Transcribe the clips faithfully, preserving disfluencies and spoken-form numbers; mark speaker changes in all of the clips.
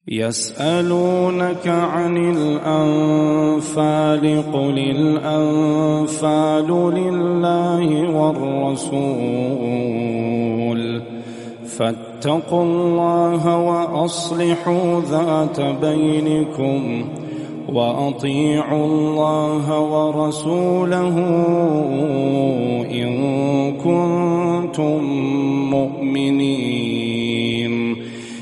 Speaker 1: يسألونك عن الأنفال قل الأنفال لله والرسول فاتقوا الله وأصلحوا ذات بينكم وأطيعوا الله ورسوله إن كنتم مؤمنين.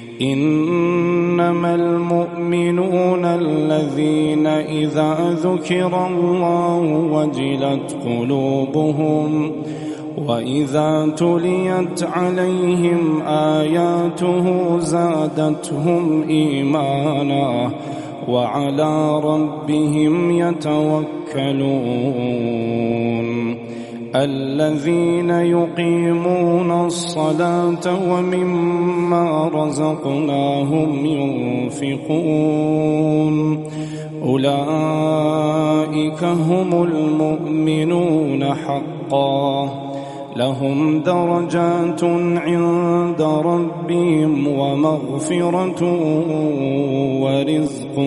Speaker 1: إنما المؤمنون الذين إذا ذكر الله وجلت قلوبهم وإذا تليت عليهم آياته زادتهم إيمانا وعلى ربهم يتوكلون. الذين يقيمون الصلاة ومما رزقناهم ينفقون أولئك هم المؤمنون حقا لهم درجات عند ربهم ومغفرة ورزق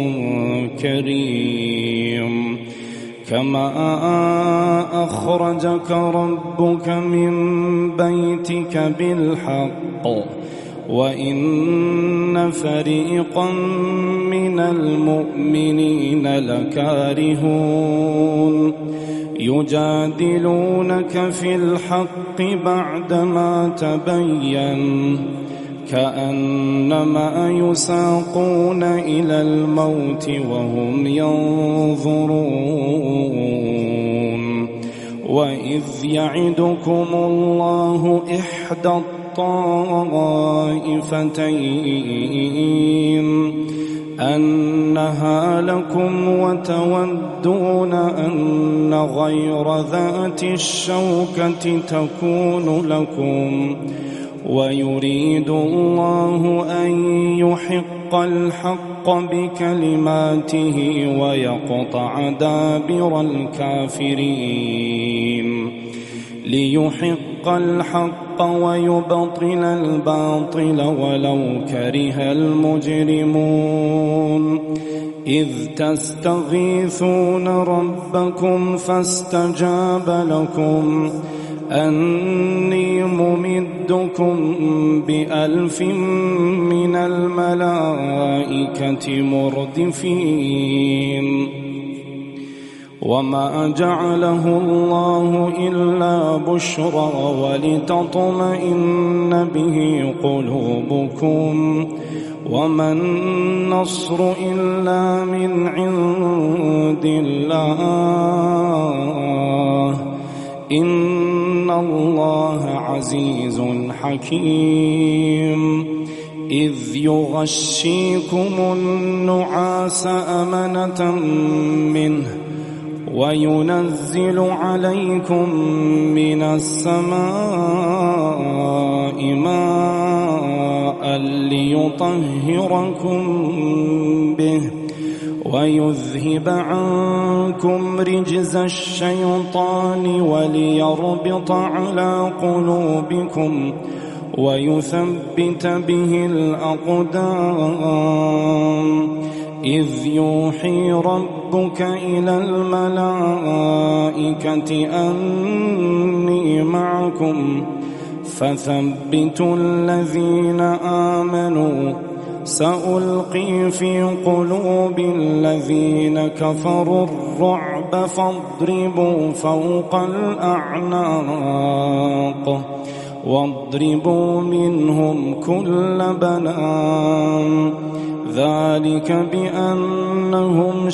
Speaker 1: كريم. كما أخرجك ربك من بيتك بالحق وإن فريقا من المؤمنين لكارهون يجادلونك في الحق بعدما تبين كأنما يساقون إلى الموت وهم ينظرون. وإذ يعدكم الله إحدى الطائفتين أنها لكم وتودون أن غير ذات الشوكة تكون لكم ويريد الله أن يحق الحق بكلماته ويقطع دابر الكافرين ليحق الحق ويبطل الباطل ولو كره المجرمون. إذ تستغيثون ربكم فاستجاب لكم أني ممدكم بألف من الملائكة مردفين. وما جعله الله إلا بشرى ولتطمئن به قلوبكم وما النصر إلا من عند الله إن الله عزيز حكيم. إذ يغشيكم النعاس أمنة منه وينزل عليكم من السماء ماء ليطهركم به ويذهب عنكم رجز الشيطان وليربط على قلوبكم ويثبت به الأقدام. إذ يوحي ربك إلى الملائكة أني معكم فثبتوا الذين آمنوا سألقي في قلوب الذين كفروا الرعب فاضربوا فوق الأعناق واضربوا منهم كل بنان ذلك بأنهم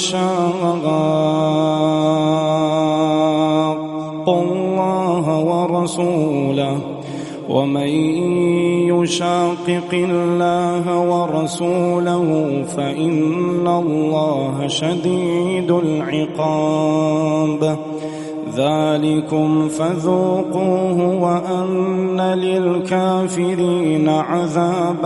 Speaker 1: شاقوا الله ورسوله ومن يشاقق الله ورسوله فإن الله شديد العقاب. ذلكم فذوقوه وأن للكافرين عذاب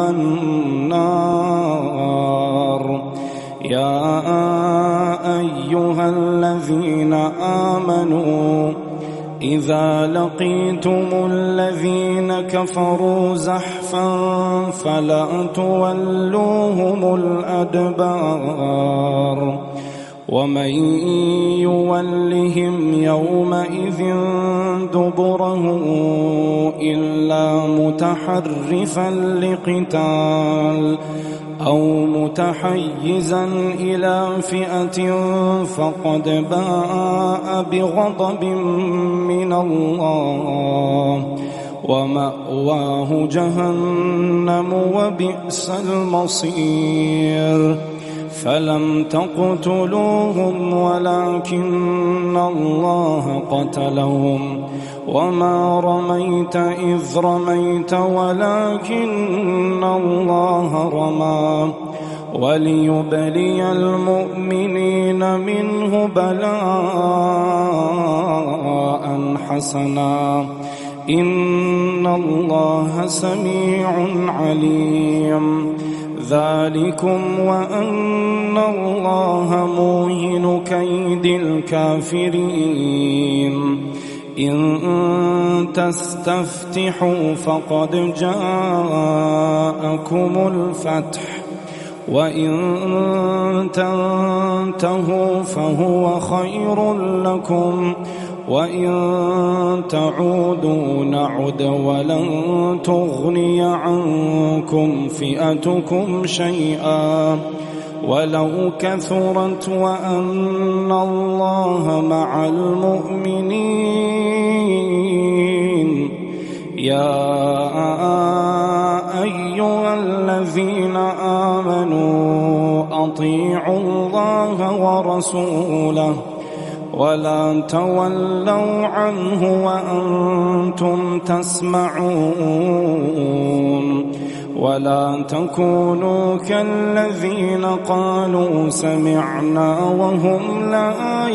Speaker 1: النار. يا أيها الذين آمنوا إذا لقيتم الذين كفروا زحفا فلا تولوهم الأدبار ومن يولهم يومئذ دبره إلا متحرفا لقتال أو متحيزا إلى فئة فقد باء بغضب من الله ومأواه جهنم وبئس المصير فلم تقتلوهم ولكن الله قتلهم وما رميت إذ رميت ولكن الله رمى وليبلي المؤمنين منه بلاء حسنا إن الله سميع عليم ذلكم وأن الله موهن كيد الكافرين إن تستفتحوا فقد جاءكم الفتح وإن تنتهوا فهو خير لكم وإن تعودوا نعد ولن تغني عنكم فئتكم شيئا ولو كثرت وأن الله مع المؤمنين يا أيها الذين آمنوا أطيعوا الله ورسوله ولا تولوا عنه وأنتم تسمعون ولا تكونوا كالذين قالوا سمعنا وهم لا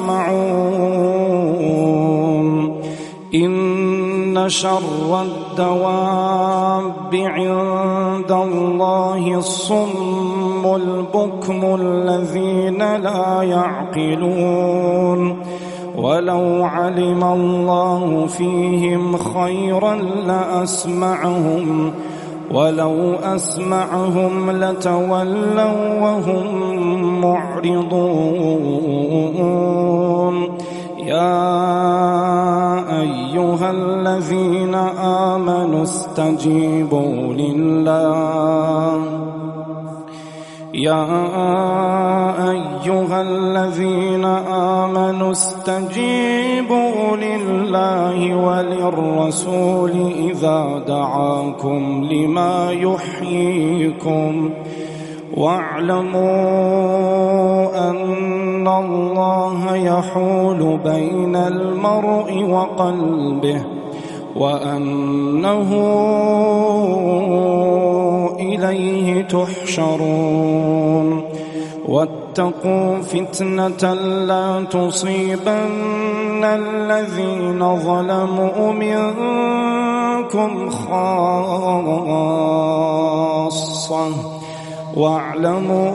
Speaker 1: يسمعون إن شر الدواب عند الله الصم البكم الذين لا يعقلون ولو علم الله فيهم خيرا لأسمعهم ولو أسمعهم لتولوا وهم معرضون يا أيها الذين آمنوا استجيبوا لله يا أيها الذين آمنوا استجيبوا لله وللرسول إذا دعاكم لما يحييكم واعلموا أن الله يحول بين المرء وقلبه وأنه إليه تحشرون واتقوا فتنة لا تصيبن الذين ظلموا منكم خاصة واعلموا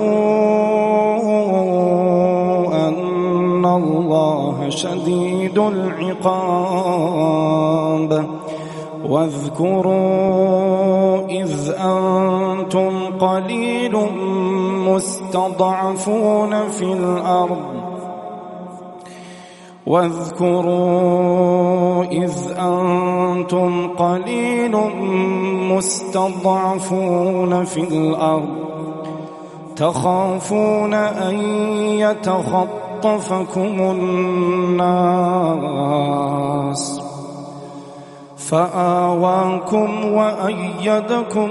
Speaker 1: أن الله شديد العقاب واذكروا إذ أنتم قليل مستضعفون في الأرض واذكروا إذ أنتم قليل مستضعفون في الأرض تخافون أن يتخطفكم الناس فآواكم وأيدكم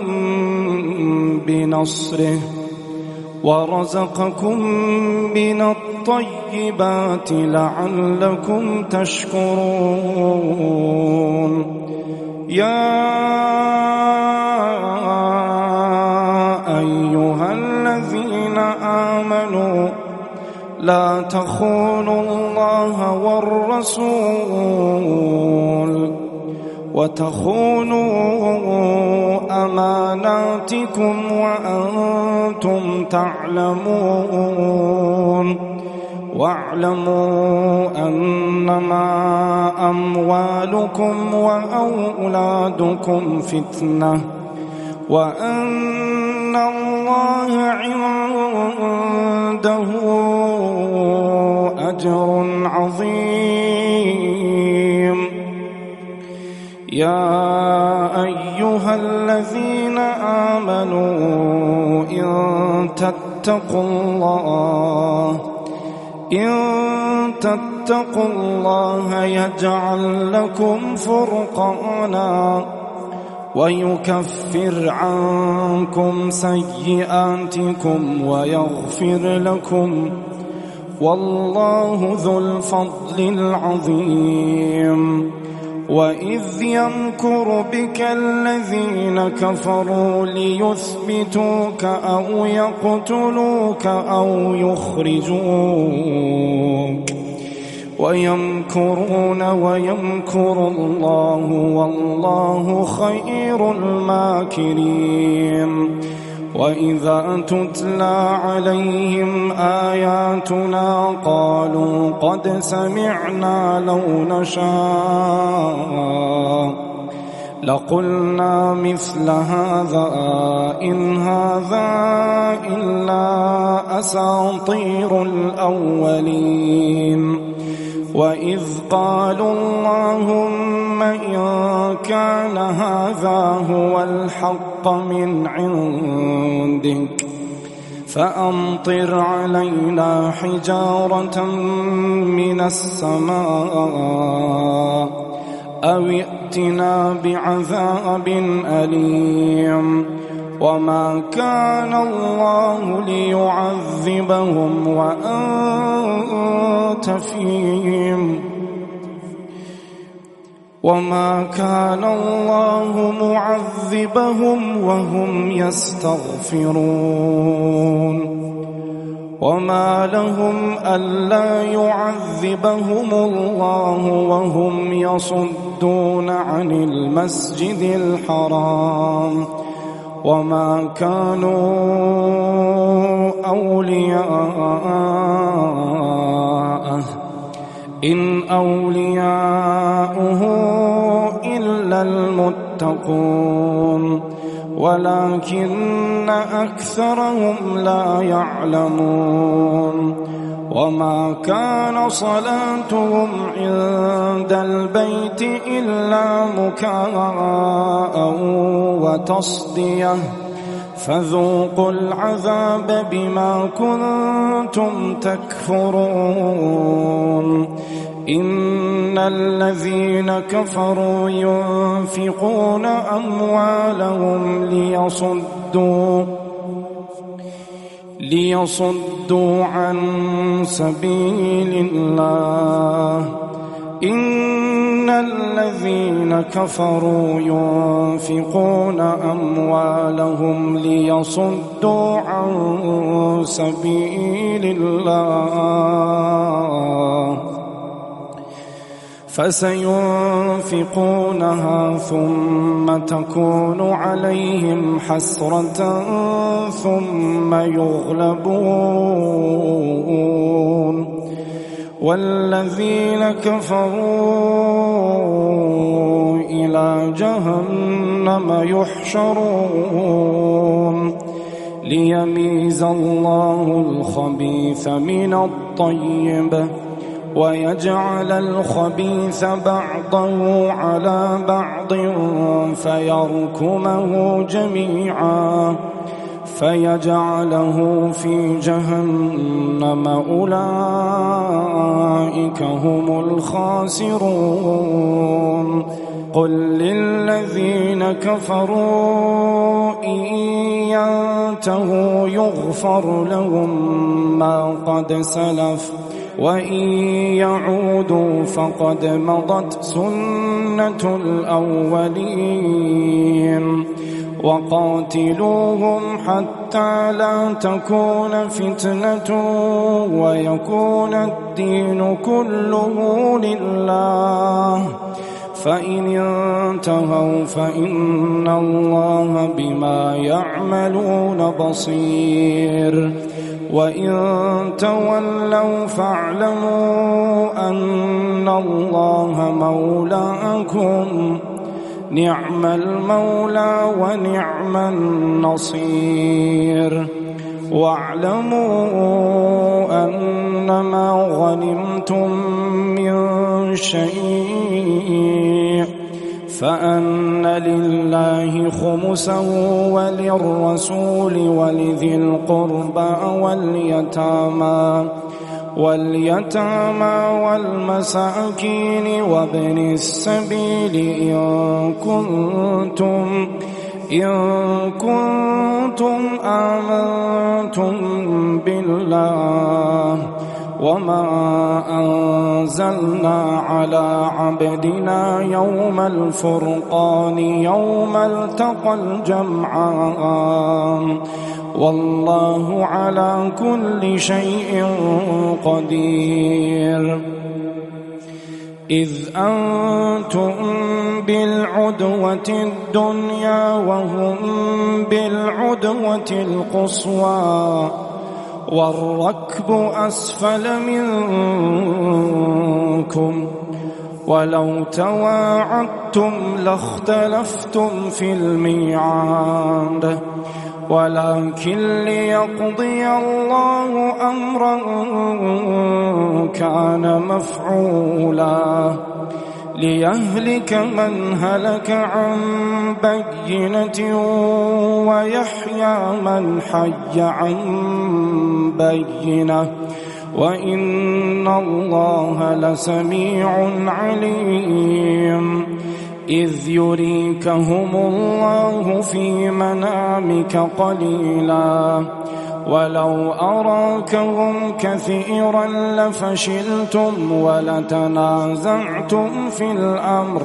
Speaker 1: بنصره ورزقكم من الطيبات لعلكم تشكرون يا أيها الذين آمنوا لا تخونوا الله والرسول وتخونوا أماناتكم وأنتم تعلمون واعلموا أنما أموالكم وأولادكم فتنة وأن الله عنده أجر عظيم. يا أيها الذين آمنوا إن تتقوا الله إن تتقوا الله يجعل لكم فرقانا ويكفر عنكم سيئاتكم ويغفر لكم والله ذو الفضل العظيم. وإذ يمكر بك الذين كفروا ليثبتوك أو يقتلوك أو يخرجوك ويمكرون ويمكر الله والله خير الماكرين. وإذا تتلى عليهم آياتنا قالوا قد سمعنا لو نشاء لقلنا مثل هذا إن هذا إلا أساطير الأولين. وإذ قالوا اللهم إن كان هذا هو الحق من عندك فأمطر علينا حجارة من السماء أو ائتنا بعذاب أليم. وما كان الله ليعذبهم وأنت فيهم وما كان الله معذبهم وهم يستغفرون. وما لهم ألا يعذبهم الله وهم يصدون عن المسجد الحرام وما كانوا أولياءه إن أولياؤه إلا المتقون ولكن أكثرهم لا يعلمون. وما كان صلاتهم عند البيت إلا مكاء وتصدية فذوقوا العذاب بما كنتم تكفرون. إن الذين كفروا ينفقون أموالهم ليصدوا ليصدوا عن سبيل الله. إن الذين كفروا ينفقون أموالهم ليصدوا عن سبيل الله فسينفقونها ثم تكون عليهم حسرة ثم يغلبون والذين كفروا إلى جهنم يحشرون ليميز الله الخبيث من الطيب ويجعل الخبيث بعضه على بعض فيركمه جميعا فيجعله في جهنم أولئك هم الخاسرون. قل للذين كفروا إن ينتهوا يغفر لهم ما قد سلف وإن يعودوا فقد مضت سنة الأولين. وقاتلوهم حتى لا تكون فتنة ويكون الدين كله لله فإن انتهوا فإن الله بما يعملون بصير وإن تولوا فاعلموا أن الله مولاكم نعم المولى ونعم النصير واعلموا أنما غنمتم من شيء فأن لله خمسه وللرسول ولذي القربى واليتامى واليتامى والمساكين وابن السبيل إن كنتم إن كنتم آمنتم بالله وما أنزلنا على عبدنا يوم الفرقان يوم التقى الجمعان والله على كل شيء قدير إذ أنتم بالعدوة الدنيا وهم بالعدوة القصوى والركب أسفل منكم ولو تواعدتم لاختلفتم في الميعاد ولكن ليقضي الله أمرا كان مفعولا ليهلك من هلك عن بينة ويحيى من حي عن بينة وإن الله لسميع عليم إذ يريكهم الله في منامك قليلا ولو أراكهم كثيرا لفشلتم ولتنازعتم في الأمر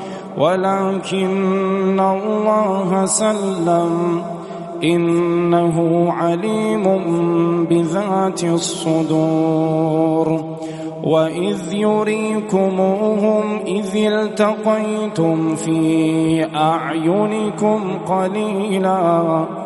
Speaker 1: ولكن الله سلم إنه عليم بذات الصدور وإذ يريكموهم إذ التقيتم في أعينكم قليلا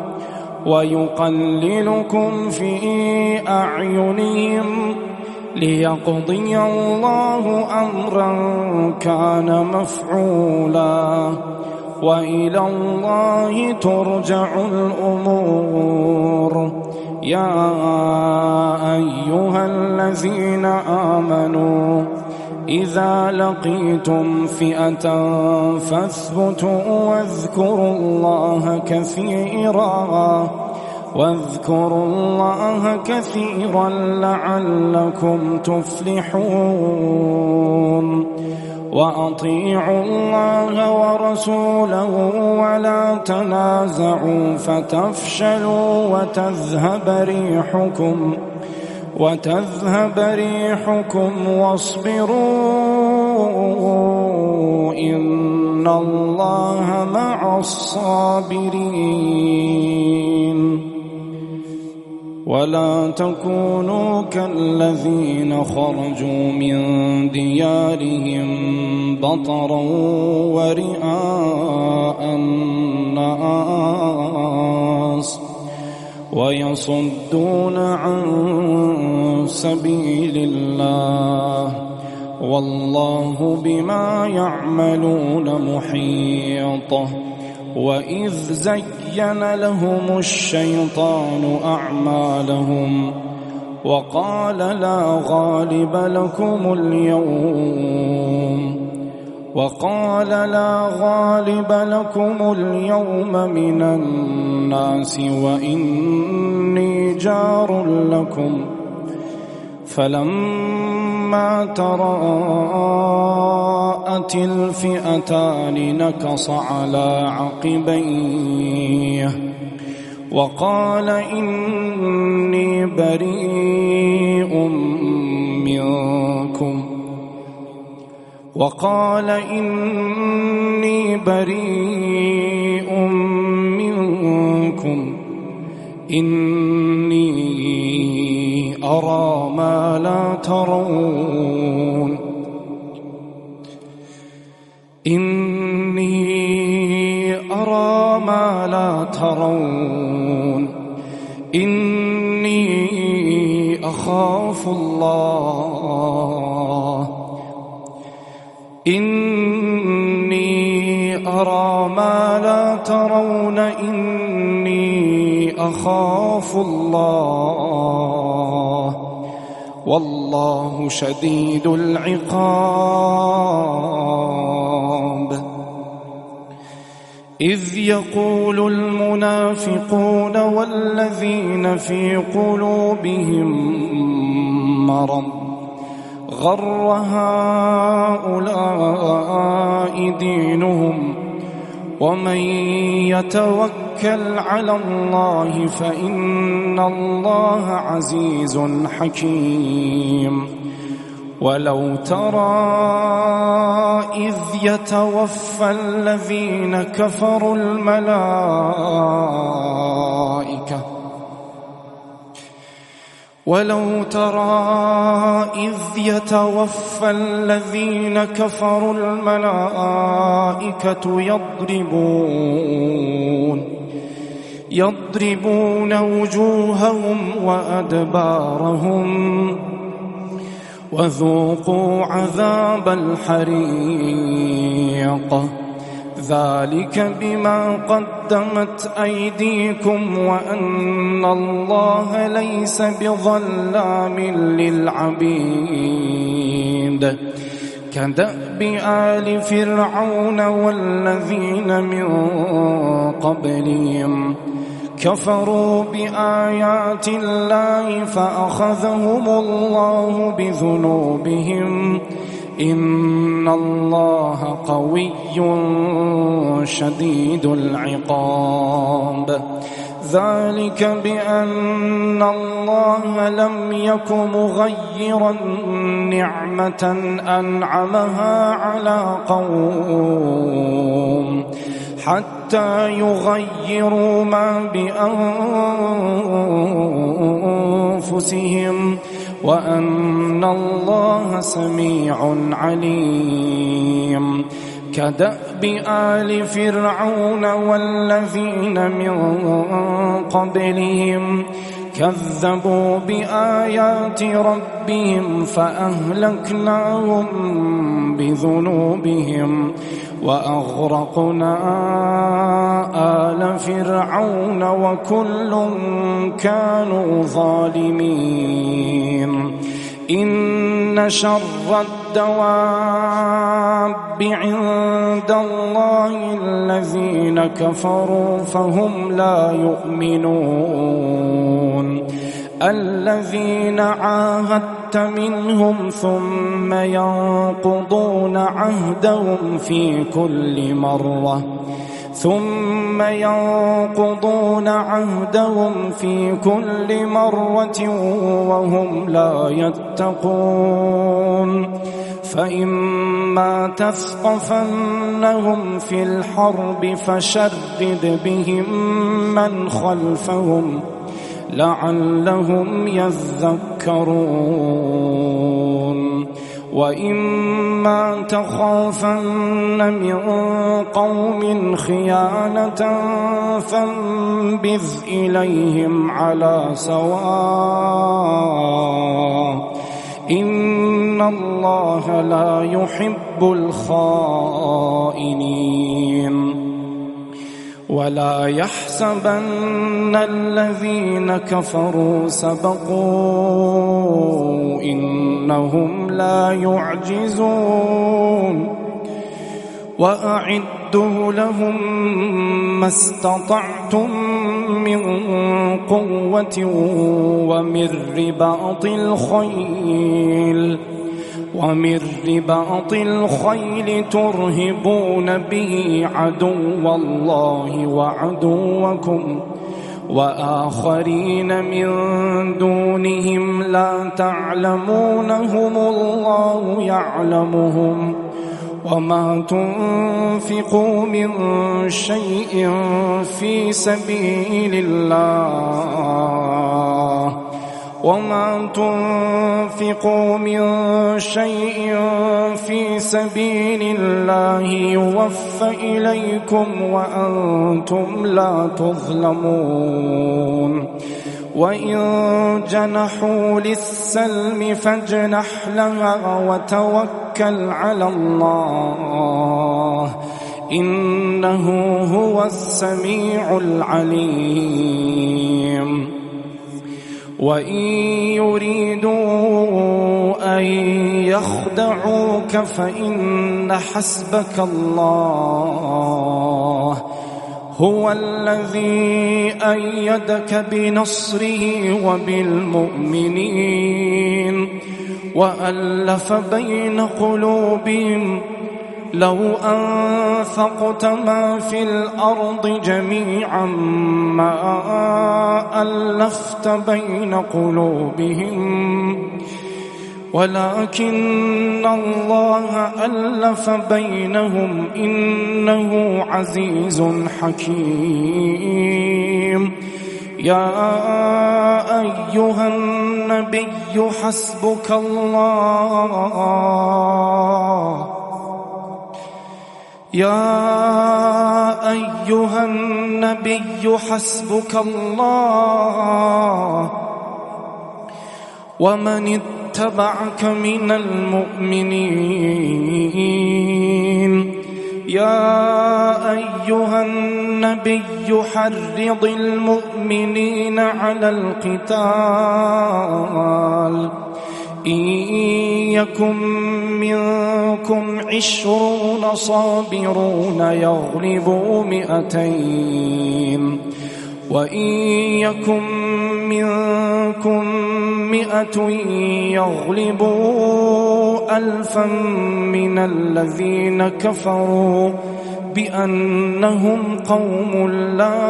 Speaker 1: ويقللكم في أعينهم ليقضي الله أمرا كان مفعولا وإلى الله ترجع الأمور يا أيها الذين آمنوا إذا لقيتم فئة فاثبتوا واذكروا الله كثيرا واذكروا الله كثيرا لعلكم تفلحون وأطيعوا الله ورسوله ولا تنازعوا فتفشلوا وتذهب ريحكم وتذهب ريحكم واصبروا إن الله مع الصابرين ولا تكونوا كالذين خرجوا من ديارهم بطرا ورئاء الناس ويصدون عن سبيل الله والله بما يعملون محيط وإذ زين لهم الشيطان أعمالهم وقال لا غالب لكم اليوم وقال لا غالب لكم اليوم من الناس وإني جار لكم فلما تراءت الفئتان نكص على عقبيه وقال إني بريء منكم وقال إني بريء منكم إني أرى ما لا ترون ترون إني أخاف الله إني أرى ما لا ترون إني أخاف الله والله شديد العقاب. إذ يقول المنافقون والذين في قلوبهم مرض غر هؤلاء دينهم ومن يتوكل على الله فإن الله عزيز حكيم. ولو ترى إذ يتوفى الذين كفروا الملائكة ولو ترى إذ يتوفى الذين كفروا الملائكة يضربون يضربون وجوههم وأدبارهم وذوقوا عذاب الحريق ذلك بما قدمت أيديكم وأن الله ليس بظلام للعبيد. كدأب آل فرعون والذين من قبلهم كفروا بآيات الله فأخذهم الله بذنوبهم إن الله قوي شديد العقاب. ذلك بأن الله لم يك مغيرا نعمة أنعمها على قوم حتى يغيروا ما بأنفسهم وأن الله سميع عليم. كدأب آل فرعون والذين من قبلهم كذبوا بآيات ربهم فأهلكناهم بذنوبهم وأغرقنا آل فرعون وكل كانوا ظالمين. إن شر الدواب عند الله الذين كفروا فهم لا يؤمنون الذين عاهدت منهم ثم ينقضون عهدهم في كل مرة ثم ينقضون عهدهم في كل مرة وهم لا يتقون. فإما تثقفنهم في الحرب فشرد بهم من خلفهم لعلهم يذكرون. وإما تخافن من قوم خيانة فانبذ إليهم على سواء إن الله لا يحب الخائنين. ولا يحسبن الذين كفروا سبقوا إنهم لا يعجزون. وأعدوا لهم ما استطعتم من قوة ومن رباط الخيل ومن رباط الخيل ترهبون به عدو الله وعدوكم وآخرين من دونهم لا تعلمونهم الله يعلمهم وما تنفقوا من شيء في سبيل الله وما تنفقوا من شيء في سبيل الله يوفى إليكم وأنتم لا تظلمون وإن جنحوا للسلم فاجنح لها وتوكل على الله إنه هو السميع العليم وإن يريدوا أن يخدعوك فإن حسبك الله هو الذي أيدك بنصره وبالمؤمنين وألف بين قلوبهم لو أنفقت ما في الأرض جميعا ما ألفت بين قلوبهم ولكن الله ألف بينهم إنه عزيز حكيم يا أيها النبي حسبك الله يا أيها النبي حسبك الله ومن اتبعك من المؤمنين يا أيها النبي حرض المؤمنين على القتال إن يكن منكم عشرون صابرون يغلبوا مئتين وإن يكن منكم مئة يغلبوا ألفا من الذين كفروا بأنهم قوم لا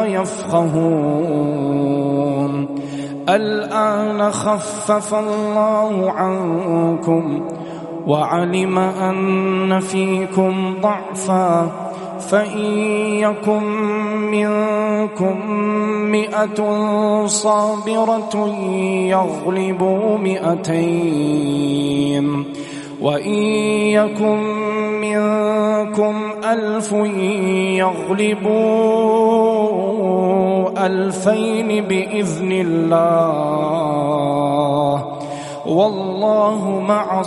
Speaker 1: يفقهون الآن خفف الله عنكم وعلم أن فيكم ضعفا فإن يكن منكم مئة صابرة يغلبوا مئتين وإن يكن منكم ألف يغلبوا ألفين بإذن الله والله مع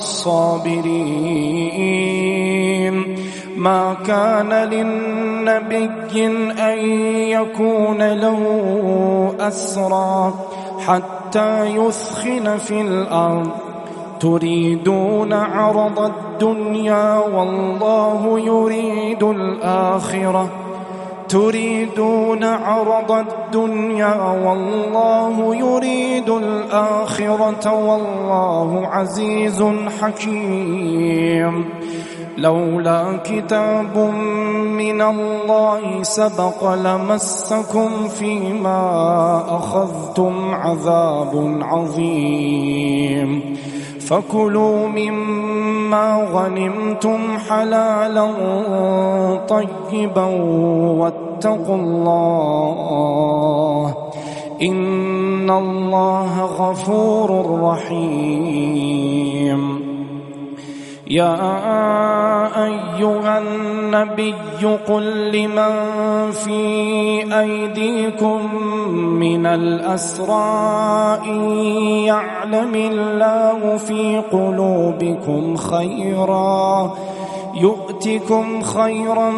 Speaker 1: الصابرين ما كان للنبي أن يكون له أسرى حتى يثخن في الأرض تريدون عرض الدنيا والله يريد الآخرة تريدون عرض الدنيا والله يريد الآخرة والله عزيز حكيم لولا كتاب من الله سبق لمسكم فيما أخذتم عذاب عظيم فكلوا مما غنمتم حلالا طيبا واتقوا الله إن الله غفور رحيم يا أيها النبي قل لمن في أيديكم من الأسرى إن يعلم الله في قلوبكم خيرا يؤتكم خيرا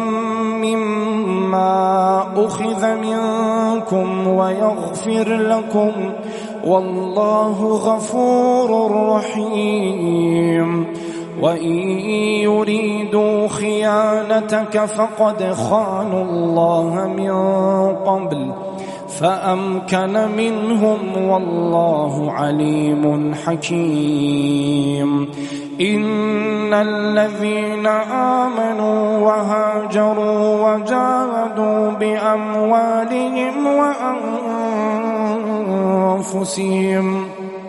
Speaker 1: مما أخذ منكم ويغفر لكم والله غفور رحيم وإن يريدوا خيانتك فقد خانوا الله من قبل فأمكن منهم والله عليم حكيم إن الذين آمنوا وهاجروا وجاهدوا بأموالهم وأنفسهم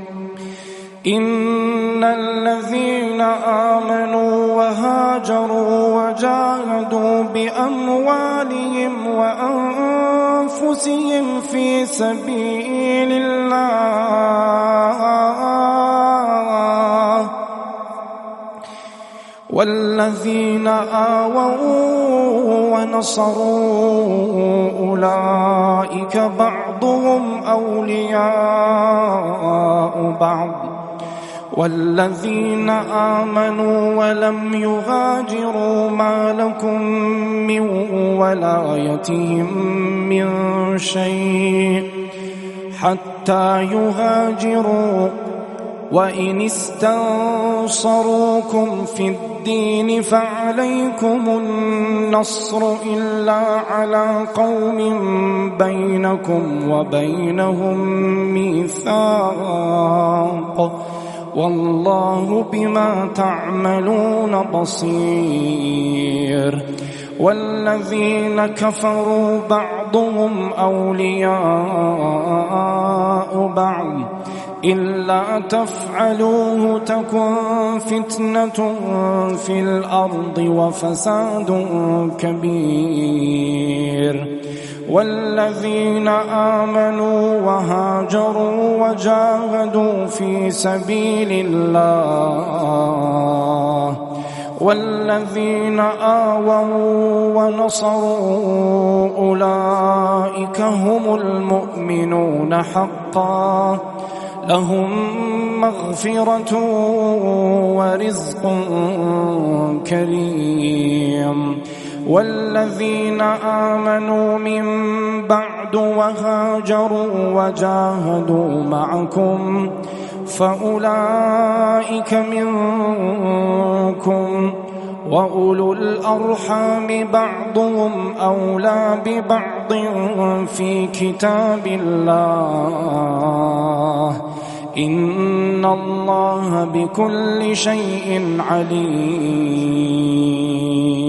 Speaker 1: إن الذين آمنوا وهاجروا وجاهدوا بأموالهم وأنفسهم في سبيل الله والذين آووا ونصروا أولئك بعضهم أولياء بعض والذين آمنوا ولم يهاجروا ما لكم من ولايتهم من شيء حتى يهاجروا وإن استنصروكم في الدين فعليكم النصر إلا على قوم بينكم وبينهم ميثاق والله بما تعملون بصير والذين كفروا بعضهم أولياء بعض إلا تفعلوه تكن فتنة في الأرض وفساد كبير والذين آمنوا وهاجروا وجاهدوا في سبيل الله والذين آووا ونصروا أولئك هم المؤمنون حقا لهم مغفرة ورزق كريم والذين آمنوا من بعد وهاجروا وجاهدوا معكم فأولئك منكم وأولو الأرحام بعضهم أولى ببعض في كتاب الله إن الله بكل شيء عليم.